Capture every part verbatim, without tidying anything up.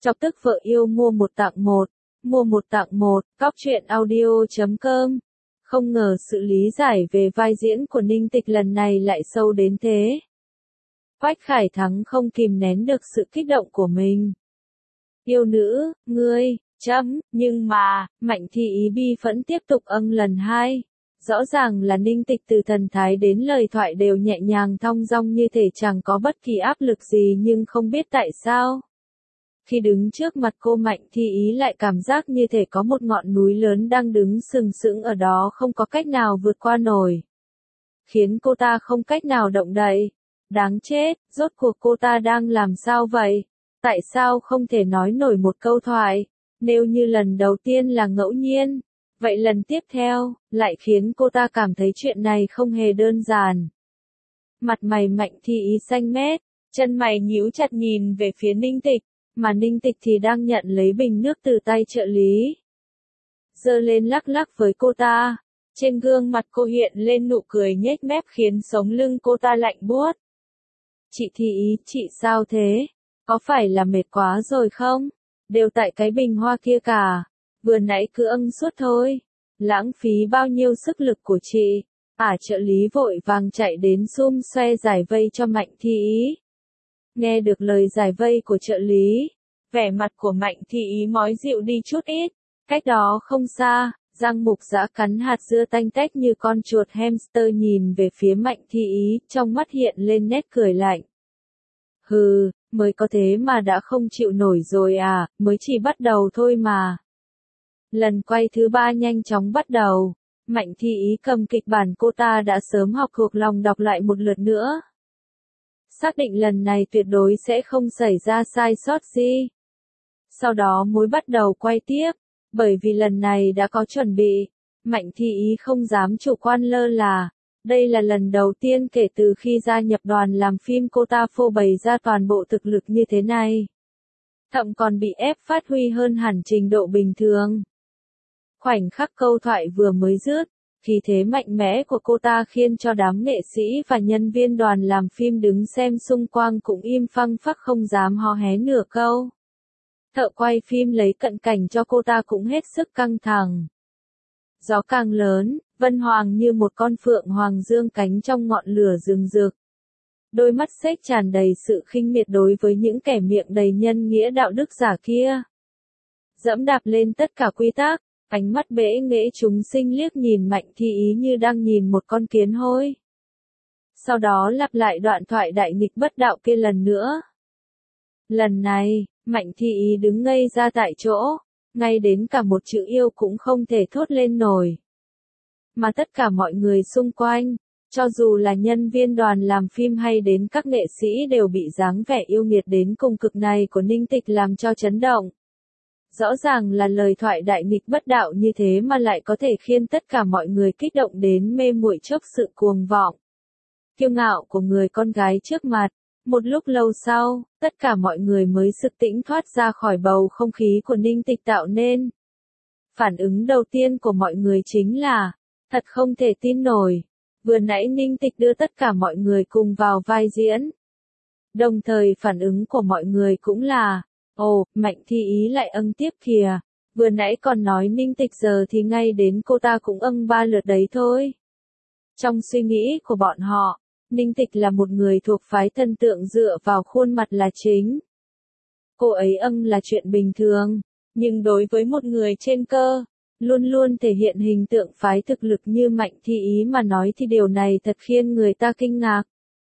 Chọc tức vợ yêu mua một tặng một, mua một tặng một, cóc truyện audio chấm com. Không ngờ sự lý giải về vai diễn của Ninh Tịch lần này lại sâu đến thế. Quách Khải Thắng không kìm nén được sự kích động của mình. Yêu nữ, ngươi, chấm, nhưng mà, Mạnh Thị Ý bi phẫn tiếp tục âng lần hai. Rõ ràng là Ninh Tịch từ thần thái đến lời thoại đều nhẹ nhàng thong dong như thể chẳng có bất kỳ áp lực gì, nhưng không biết tại sao. Khi đứng trước mặt cô, Mạnh Thị Ý lại cảm giác như thể có một ngọn núi lớn đang đứng sừng sững ở đó, không có cách nào vượt qua nổi. Khiến cô ta không cách nào động đậy. Đáng chết, rốt cuộc cô ta đang làm sao vậy? Tại sao không thể nói nổi một câu thoại? Nếu như lần đầu tiên là ngẫu nhiên, vậy lần tiếp theo, lại khiến cô ta cảm thấy chuyện này không hề đơn giản. Mặt mày Mạnh Thị Ý xanh mét, chân mày nhíu chặt nhìn về phía Ninh Tịch, mà Ninh Tịch thì đang nhận lấy bình nước từ tay trợ lý. Giơ lên lắc lắc với cô ta, trên gương mặt cô hiện lên nụ cười nhếch mép khiến sống lưng cô ta lạnh buốt. Chị Thị Ý, chị sao thế? Có phải là mệt quá rồi không? Đều tại cái bình hoa kia cả. Vừa nãy cứ âng suốt thôi. Lãng phí bao nhiêu sức lực của chị. Ả trợ lý vội vàng chạy đến xum xoe giải vây cho Mạnh Thị Ý. Nghe được lời giải vây của trợ lý, vẻ mặt của Mạnh Thị Ý mói dịu đi chút ít. Cách đó không xa, Giang Mục Dã cắn hạt dưa tanh tách như con chuột hamster nhìn về phía Mạnh Thị Ý, trong mắt hiện lên nét cười lạnh. Hừ, mới có thế mà đã không chịu nổi rồi à, mới chỉ bắt đầu thôi mà. Lần quay thứ ba nhanh chóng bắt đầu, Mạnh Thị Ý cầm kịch bản cô ta đã sớm học thuộc lòng đọc lại một lượt nữa. Xác định lần này tuyệt đối sẽ không xảy ra sai sót gì. Sau đó mới bắt đầu quay tiếp, bởi vì lần này đã có chuẩn bị, Mạnh Thị Ý không dám chủ quan lơ là. Đây là lần đầu tiên kể từ khi gia nhập đoàn làm phim cô ta phô bày ra toàn bộ thực lực như thế này. Thậm còn bị ép phát huy hơn hẳn trình độ bình thường. Khoảnh khắc câu thoại vừa mới dứt, khí thế mạnh mẽ của cô ta khiến cho đám nghệ sĩ và nhân viên đoàn làm phim đứng xem xung quanh cũng im phăng phắc không dám hò hé nửa câu. Thợ quay phim lấy cận cảnh cho cô ta cũng hết sức căng thẳng. Gió càng lớn, Vân Hoàng như một con phượng hoàng dương cánh trong ngọn lửa rừng rực. Đôi mắt xếch tràn đầy sự khinh miệt đối với những kẻ miệng đầy nhân nghĩa đạo đức giả kia. Dẫm đạp lên tất cả quy tắc, ánh mắt bẽ nghễ chúng sinh liếc nhìn Mạnh Thị Ý như đang nhìn một con kiến hôi. Sau đó lặp lại đoạn thoại đại nghịch bất đạo kia lần nữa. Lần này, Mạnh Thị Ý đứng ngây ra tại chỗ, ngay đến cả một chữ yêu cũng không thể thốt lên nổi. Mà tất cả mọi người xung quanh, cho dù là nhân viên đoàn làm phim hay đến các nghệ sĩ đều bị dáng vẻ yêu nghiệt đến cùng cực này của Ninh Tịch làm cho chấn động. Rõ ràng là lời thoại đại nghịch bất đạo như thế mà lại có thể khiến tất cả mọi người kích động đến mê muội trước sự cuồng vọng, kiêu ngạo của người con gái trước mặt. Một lúc lâu sau, tất cả mọi người mới sực tỉnh thoát ra khỏi bầu không khí của Ninh Tịch tạo nên. Phản ứng đầu tiên của mọi người chính là, thật không thể tin nổi, vừa nãy Ninh Tịch đưa tất cả mọi người cùng vào vai diễn. Đồng thời phản ứng của mọi người cũng là, ồ, Mạnh Thị Ý lại âng tiếp kìa, vừa nãy còn nói Ninh Tịch giờ thì ngay đến cô ta cũng âng ba lượt đấy thôi. Trong suy nghĩ của bọn họ, Ninh Tịch là một người thuộc phái thần tượng dựa vào khuôn mặt là chính. Cô ấy âng là chuyện bình thường, nhưng đối với một người trên cơ, luôn luôn thể hiện hình tượng phái thực lực như Mạnh Thị Ý mà nói thì điều này thật khiến người ta kinh ngạc.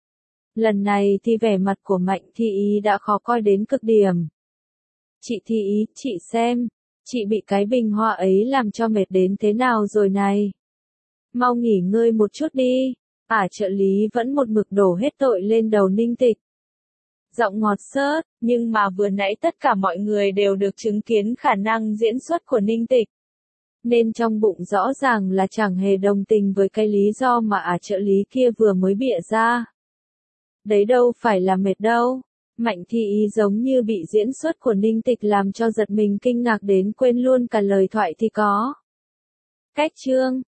Lần này thì vẻ mặt của Mạnh Thị Ý đã khó coi đến cực điểm. Chị Thị Ý, chị xem, chị bị cái bình hoa ấy làm cho mệt đến thế nào rồi này. Mau nghỉ ngơi một chút đi. Ả trợ lý vẫn một mực đổ hết tội lên đầu Ninh Tịch. Giọng ngọt xớt, nhưng mà vừa nãy tất cả mọi người đều được chứng kiến khả năng diễn xuất của Ninh Tịch. Nên trong bụng rõ ràng là chẳng hề đồng tình với cái lý do mà Ả trợ lý kia vừa mới bịa ra. Đấy đâu phải là mệt đâu. Mạnh Thị Ý giống như bị diễn xuất của Ninh Tịch làm cho giật mình kinh ngạc đến quên luôn cả lời thoại thì có. Cách chương